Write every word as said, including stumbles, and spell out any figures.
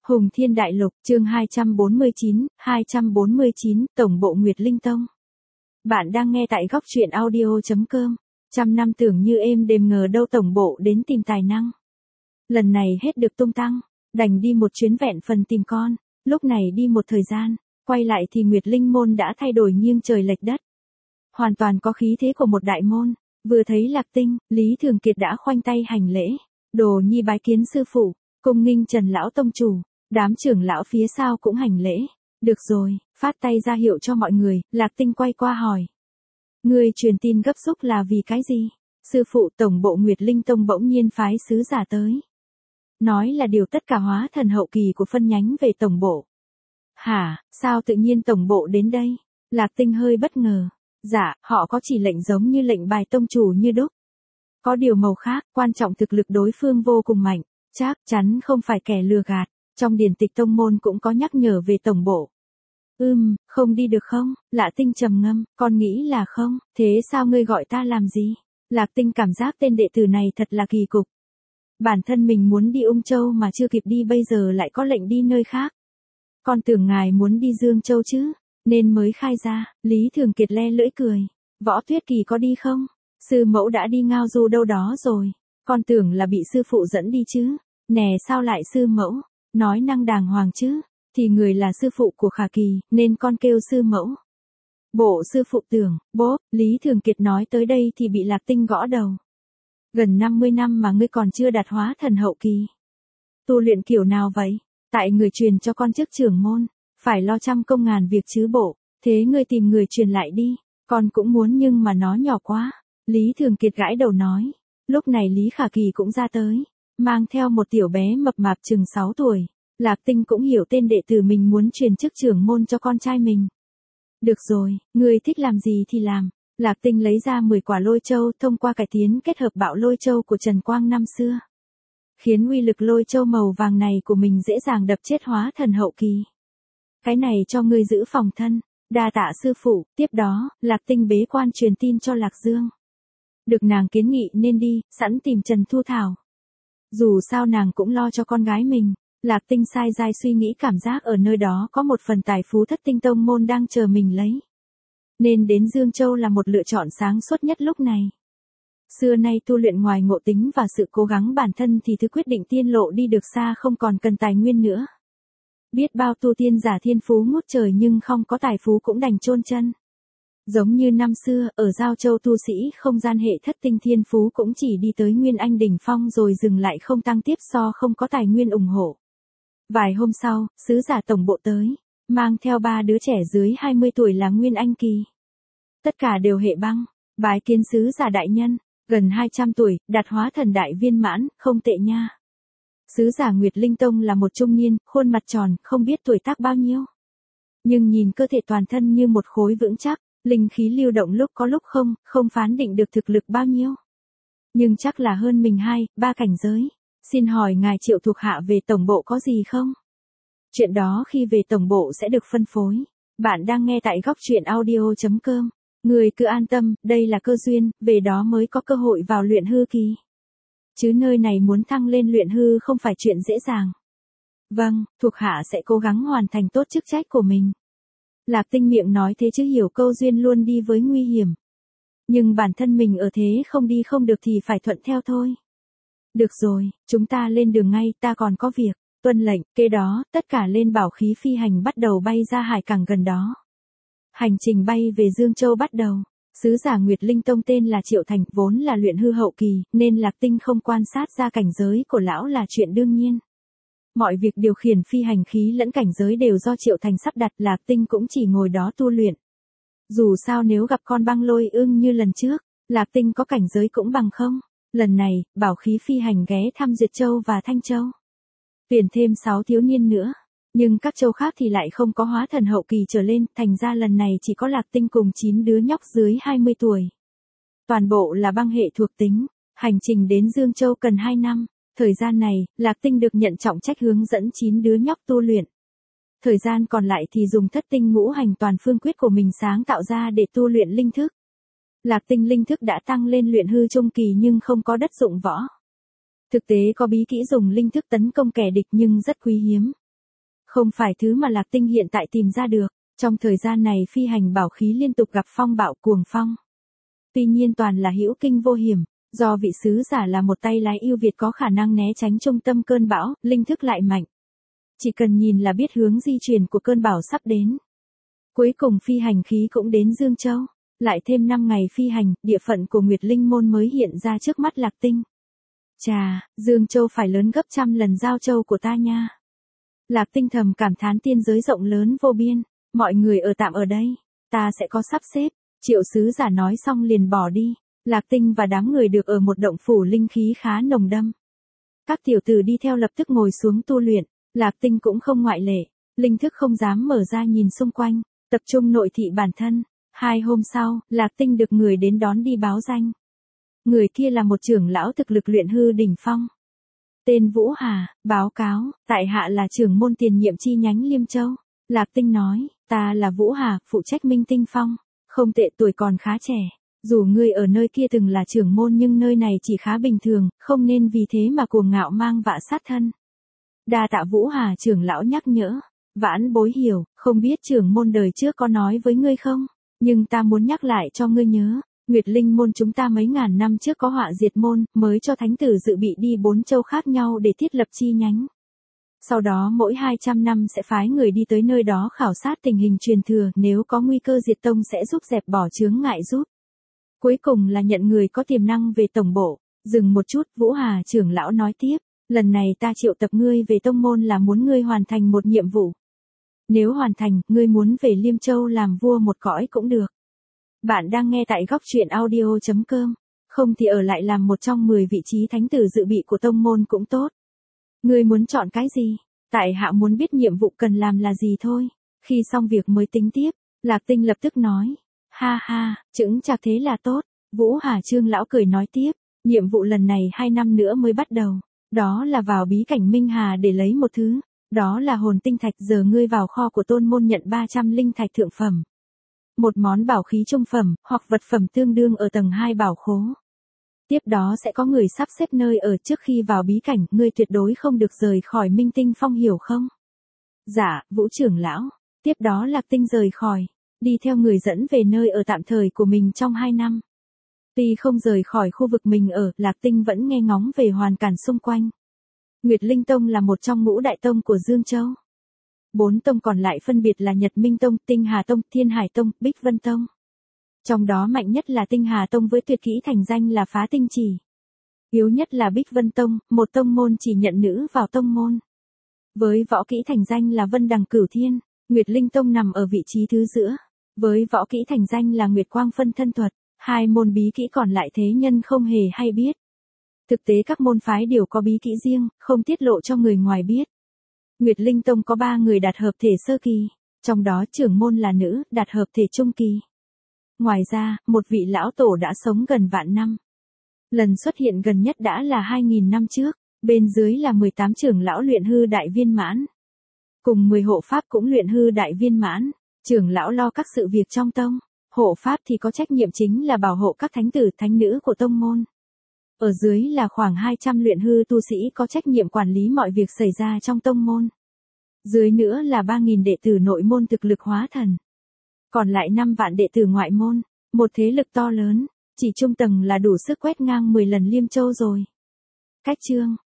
Hùng Thiên Đại Lục, chương hai trăm bốn mươi chín, hai trăm bốn mươi chín, Tổng bộ Nguyệt Linh Tông. Bạn đang nghe tại góc truyện audio chấm com. Trăm năm tưởng như êm đềm, ngờ đâu tổng bộ đến tìm tài năng. Lần này hết được tung tăng, đành đi một chuyến vẹn phần tìm con. Lúc này đi một thời gian, quay lại thì Nguyệt Linh môn đã thay đổi nghiêng trời lệch đất. Hoàn toàn có khí thế của một đại môn. Vừa thấy Lạc Tinh, Lý Thường Kiệt đã khoanh tay hành lễ. Đồ nhi bái kiến sư phụ, cung nghinh Trần lão tông chủ. Đám trưởng lão phía sau cũng hành lễ. Được rồi, phát tay ra hiệu cho mọi người. Lạc Tinh quay qua hỏi. Người truyền tin gấp rút là vì cái gì? Sư phụ, tổng bộ Nguyệt Linh Tông bỗng nhiên phái sứ giả tới. Nói là điều tất cả hóa thần hậu kỳ của phân nhánh về tổng bộ. Hả, sao tự nhiên tổng bộ đến đây? Lạc Tinh hơi bất ngờ. Dạ, họ có chỉ lệnh giống như lệnh bài tông chủ như đúc. Có điều màu khác, quan trọng thực lực đối phương vô cùng mạnh. Chắc chắn không phải kẻ lừa gạt. Trong điển tịch tông môn cũng có nhắc nhở về tổng bộ. Ừm, không đi được không? Lạ Tinh trầm ngâm, con nghĩ là không, thế sao ngươi gọi ta làm gì? Lạc Tinh cảm giác tên đệ tử này thật là kỳ cục. Bản thân mình muốn đi Ung Châu mà chưa kịp đi, bây giờ lại có lệnh đi nơi khác. Con tưởng ngài muốn đi Dương Châu chứ, nên mới khai ra. Lý Thường Kiệt le lưỡi cười. Võ Tuyết Kỳ có đi không? Sư mẫu đã đi ngao du đâu đó rồi. Con tưởng là bị sư phụ dẫn đi chứ. Nè, sao lại sư mẫu? Nói năng đàng hoàng chứ, thì người là sư phụ của Khả Kỳ, nên con kêu sư mẫu. Bộ sư phụ tưởng, bố, Lý Thường Kiệt nói tới đây thì bị Lạc Tinh gõ đầu. Gần năm mươi năm mà ngươi còn chưa đạt hóa thần hậu kỳ. Tu luyện kiểu nào vậy? Tại người truyền cho con chức trưởng môn, phải lo trăm công ngàn việc chứ bộ, thế ngươi tìm người truyền lại đi, con cũng muốn nhưng mà nó nhỏ quá. Lý Thường Kiệt gãi đầu nói, lúc này Lý Khả Kỳ cũng ra tới. Mang theo một tiểu bé mập mạp chừng sáu tuổi. Lạc Tinh cũng hiểu tên đệ tử mình muốn truyền chức trưởng môn cho con trai mình. Được rồi, người thích làm gì thì làm. Lạc Tinh lấy ra mười quả lôi châu thông qua cải tiến kết hợp bạo lôi châu của Trần Quang năm xưa. Khiến uy lực lôi châu màu vàng này của mình dễ dàng đập chết hóa thần hậu kỳ. Cái này cho ngươi giữ phòng thân. Đa tạ sư phụ. Tiếp đó, Lạc Tinh bế quan truyền tin cho Lạc Dương. Được nàng kiến nghị nên đi, sẵn tìm Trần Thu Thảo. Dù sao nàng cũng lo cho con gái mình. Lạc Tinh sai dai suy nghĩ, cảm giác ở nơi đó có một phần tài phú thất tinh tông môn đang chờ mình lấy. Nên đến Dương Châu là một lựa chọn sáng suốt nhất lúc này. Xưa nay tu luyện ngoài ngộ tính và sự cố gắng bản thân thì thứ quyết định tiên lộ đi được xa không còn cần tài nguyên nữa. Biết bao tu tiên giả thiên phú ngút trời nhưng không có tài phú cũng đành chôn chân. Giống như năm xưa, ở Giao Châu tu sĩ không gian hệ thất tinh thiên phú cũng chỉ đi tới Nguyên Anh đỉnh phong rồi dừng lại, không tăng tiếp do không có tài nguyên ủng hộ. Vài hôm sau, sứ giả tổng bộ tới, mang theo ba đứa trẻ dưới hai mươi tuổi là Nguyên Anh kỳ. Tất cả đều hệ băng, bái kiến sứ giả đại nhân, gần hai trăm tuổi, đạt hóa thần đại viên mãn, không tệ nha. Sứ giả Nguyệt Linh Tông là một trung niên, khuôn mặt tròn, không biết tuổi tác bao nhiêu. Nhưng nhìn cơ thể toàn thân như một khối vững chắc. Linh khí lưu động lúc có lúc không, không phán định được thực lực bao nhiêu. Nhưng chắc là hơn mình hai, ba cảnh giới. Xin hỏi ngài triệu thuộc hạ về tổng bộ có gì không? Chuyện đó khi về tổng bộ sẽ được phân phối. Bạn đang nghe tại góc truyện audio chấm com. Người cứ an tâm, đây là cơ duyên, về đó mới có cơ hội vào luyện hư kỳ. Chứ nơi này muốn thăng lên luyện hư không phải chuyện dễ dàng. Vâng, thuộc hạ sẽ cố gắng hoàn thành tốt chức trách của mình. Lạc Tinh miệng nói thế chứ hiểu câu duyên luôn đi với nguy hiểm. Nhưng bản thân mình ở thế không đi không được thì phải thuận theo thôi. Được rồi, chúng ta lên đường ngay, ta còn có việc. Tuân lệnh, kế đó, tất cả lên bảo khí phi hành bắt đầu bay ra hải cảng gần đó. Hành trình bay về Dương Châu bắt đầu. Sứ giả Nguyệt Linh Tông tên là Triệu Thành, vốn là luyện hư hậu kỳ, nên Lạc Tinh không quan sát ra cảnh giới của lão là chuyện đương nhiên. Mọi việc điều khiển phi hành khí lẫn cảnh giới đều do Triệu Thành sắp đặt, Lạc Tinh cũng chỉ ngồi đó tu luyện. Dù sao nếu gặp con băng lôi ương như lần trước, Lạc Tinh có cảnh giới cũng bằng không. Lần này, bảo khí phi hành ghé thăm Duyệt Châu và Thanh Châu. Tuyển thêm sáu thiếu niên nữa. Nhưng các châu khác thì lại không có hóa thần hậu kỳ trở lên, thành ra lần này chỉ có Lạc Tinh cùng chín đứa nhóc dưới hai mươi tuổi. Toàn bộ là băng hệ thuộc tính. Hành trình đến Dương Châu cần hai năm. Thời gian này, Lạc Tinh được nhận trọng trách hướng dẫn chín đứa nhóc tu luyện. Thời gian còn lại thì dùng thất tinh ngũ hành toàn phương quyết của mình sáng tạo ra để tu luyện linh thức. Lạc Tinh linh thức đã tăng lên luyện hư trung kỳ nhưng không có đất dụng võ. Thực tế có bí kỹ dùng linh thức tấn công kẻ địch nhưng rất quý hiếm. Không phải thứ mà Lạc Tinh hiện tại tìm ra được. Trong thời gian này phi hành bảo khí liên tục gặp phong bạo cuồng phong. Tuy nhiên toàn là hữu kinh vô hiểm, do vị sứ giả là một tay lái ưu việt có khả năng né tránh trung tâm cơn bão, linh thức lại mạnh. Chỉ cần nhìn là biết hướng di chuyển của cơn bão sắp đến. Cuối cùng phi hành khí cũng đến Dương Châu. Lại thêm năm ngày phi hành, địa phận của Nguyệt Linh Môn mới hiện ra trước mắt Lạc Tinh. Chà, Dương Châu phải lớn gấp trăm lần Giao Châu của ta nha. Lạc Tinh thầm cảm thán tiên giới rộng lớn vô biên, mọi người ở tạm ở đây, ta sẽ có sắp xếp. Triệu sứ giả nói xong liền bỏ đi. Lạc Tinh và đám người được ở một động phủ linh khí khá nồng đậm. Các tiểu tử đi theo lập tức ngồi xuống tu luyện, Lạc Tinh cũng không ngoại lệ, linh thức không dám mở ra nhìn xung quanh, tập trung nội thị bản thân. Hai hôm sau, Lạc Tinh được người đến đón đi báo danh. Người kia là một trưởng lão thực lực luyện hư đỉnh phong. Tên Vũ Hà, báo cáo, tại hạ là trưởng môn tiền nhiệm chi nhánh Liêm Châu. Lạc Tinh nói, ta là Vũ Hà, phụ trách Minh Tinh Phong. Không tệ, tuổi còn khá trẻ. Dù ngươi ở nơi kia từng là trưởng môn nhưng nơi này chỉ khá bình thường, không nên vì thế mà cuồng ngạo mang vạ sát thân. Đa tạ Vũ Hà trưởng lão nhắc nhở. Vãn bối hiểu, không biết trưởng môn đời trước có nói với ngươi không? Nhưng ta muốn nhắc lại cho ngươi nhớ, Nguyệt Linh môn chúng ta mấy ngàn năm trước có họa diệt môn, mới cho thánh tử dự bị đi bốn châu khác nhau để thiết lập chi nhánh. Sau đó mỗi hai trăm năm sẽ phái người đi tới nơi đó khảo sát tình hình truyền thừa, nếu có nguy cơ diệt tông sẽ giúp dẹp bỏ chướng ngại giúp. Cuối cùng là nhận người có tiềm năng về tổng bộ. Dừng một chút, Vũ Hà trưởng lão nói tiếp, lần này ta triệu tập ngươi về tông môn là muốn ngươi hoàn thành một nhiệm vụ. Nếu hoàn thành, ngươi muốn về Liêm Châu làm vua một cõi cũng được. Bạn đang nghe tại góc truyện audio chấm com, không thì ở lại làm một trong mười vị trí thánh tử dự bị của tông môn cũng tốt. Ngươi muốn chọn cái gì? Tại hạ muốn biết nhiệm vụ cần làm là gì thôi. Khi xong việc mới tính tiếp, Lạc Tinh lập tức nói. Ha ha, chững chạc thế là tốt. Vũ Hà Trương lão cười nói tiếp, nhiệm vụ lần này hai năm nữa mới bắt đầu. Đó là vào bí cảnh Minh Hà để lấy một thứ. Đó là hồn tinh thạch, giờ ngươi vào kho của tôn môn nhận ba trăm linh thạch thượng phẩm. Một món bảo khí trung phẩm, hoặc vật phẩm tương đương ở tầng hai bảo khố. Tiếp đó sẽ có người sắp xếp nơi ở trước khi vào bí cảnh, ngươi tuyệt đối không được rời khỏi Minh Tinh Phong hiểu không? Dạ, Vũ trưởng lão. Tiếp đó Lạc Tinh rời khỏi, đi theo người dẫn về nơi ở tạm thời của mình trong hai năm. Tuy không rời khỏi khu vực mình ở, Lạc Tinh vẫn nghe ngóng về hoàn cảnh xung quanh. Nguyệt Linh Tông là một trong ngũ đại tông của Dương Châu. Bốn tông còn lại phân biệt là Nhật Minh Tông, Tinh Hà Tông, Thiên Hải Tông, Bích Vân Tông. Trong đó mạnh nhất là Tinh Hà Tông với tuyệt kỹ thành danh là phá tinh chỉ. Yếu nhất là Bích Vân Tông, một tông môn chỉ nhận nữ vào tông môn. Với võ kỹ thành danh là Vân Đằng Cửu Thiên, Nguyệt Linh Tông nằm ở vị trí thứ giữa. Với võ kỹ thành danh là Nguyệt Quang Phân Thân Thuật, hai môn bí kỹ còn lại thế nhân không hề hay biết. Thực tế các môn phái đều có bí kỹ riêng, không tiết lộ cho người ngoài biết. Nguyệt Linh Tông có ba người đạt hợp thể sơ kỳ, trong đó trưởng môn là nữ, đạt hợp thể trung kỳ. Ngoài ra, một vị lão tổ đã sống gần vạn năm. Lần xuất hiện gần nhất đã là hai nghìn năm trước, bên dưới là mười tám trưởng lão luyện hư đại viên mãn. Cùng mười hộ pháp cũng luyện hư đại viên mãn, trưởng lão lo các sự việc trong tông, hộ pháp thì có trách nhiệm chính là bảo hộ các thánh tử thánh nữ của tông môn. Ở dưới là khoảng hai trăm luyện hư tu sĩ có trách nhiệm quản lý mọi việc xảy ra trong tông môn. Dưới nữa là ba nghìn đệ tử nội môn thực lực hóa thần. Còn lại năm vạn đệ tử ngoại môn, một thế lực to lớn, chỉ trung tầng là đủ sức quét ngang mười lần Liêm Châu rồi. Cách chương